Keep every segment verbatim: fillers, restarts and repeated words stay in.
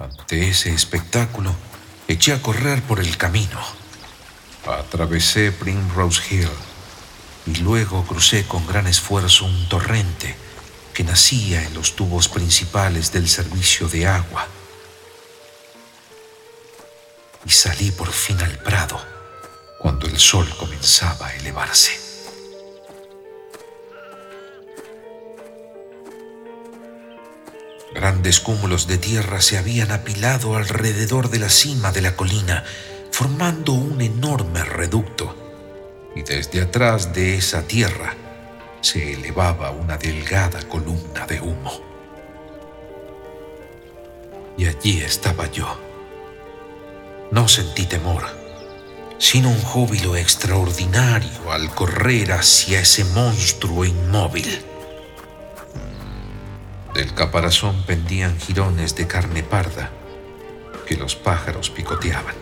Ante ese espectáculo, eché a correr por el camino. Atravesé Primrose Hill y luego crucé con gran esfuerzo un torrente que nacía en los tubos principales del servicio de agua. Y salí por fin al prado cuando el sol comenzaba a elevarse. Grandes cúmulos de tierra se habían apilado alrededor de la cima de la colina, formando un enorme reducto, y desde atrás de esa tierra se elevaba una delgada columna de humo. Y allí estaba yo. No sentí temor, sino un júbilo extraordinario al correr hacia ese monstruo inmóvil. Del caparazón pendían jirones de carne parda que los pájaros picoteaban.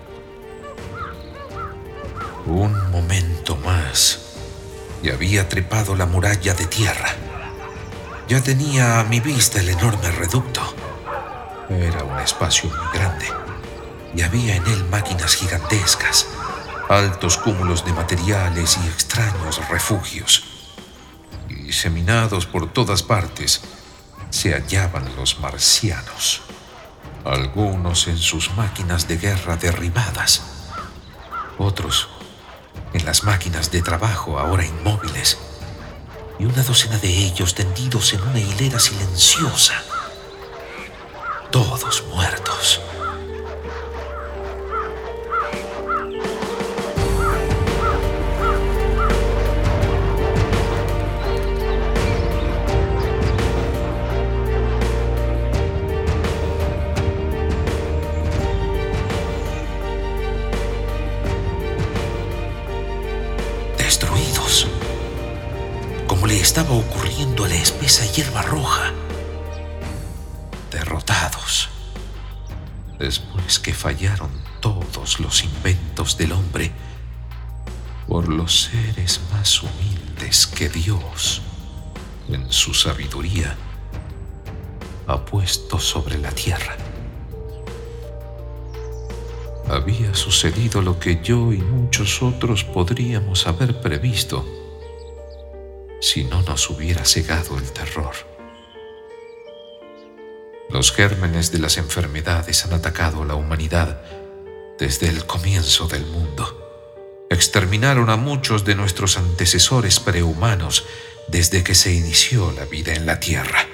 Un momento más y había trepado la muralla de tierra. Ya tenía a mi vista el enorme reducto. Era un espacio muy grande y había en él máquinas gigantescas, altos cúmulos de materiales y extraños refugios. Y diseminados por todas partes se hallaban los marcianos, algunos en sus máquinas de guerra derribadas, otros en las máquinas de trabajo ahora inmóviles, y una docena de ellos tendidos en una hilera silenciosa, todos muertos. Destruidos, como le estaba ocurriendo a la espesa hierba roja. Derrotados, después que fallaron todos los inventos del hombre por los seres más humildes que Dios, en su sabiduría, ha puesto sobre la tierra. Había sucedido lo que yo y muchos otros podríamos haber previsto si no nos hubiera cegado el terror. Los gérmenes de las enfermedades han atacado a la humanidad desde el comienzo del mundo. Exterminaron a muchos de nuestros antecesores prehumanos desde que se inició la vida en la tierra.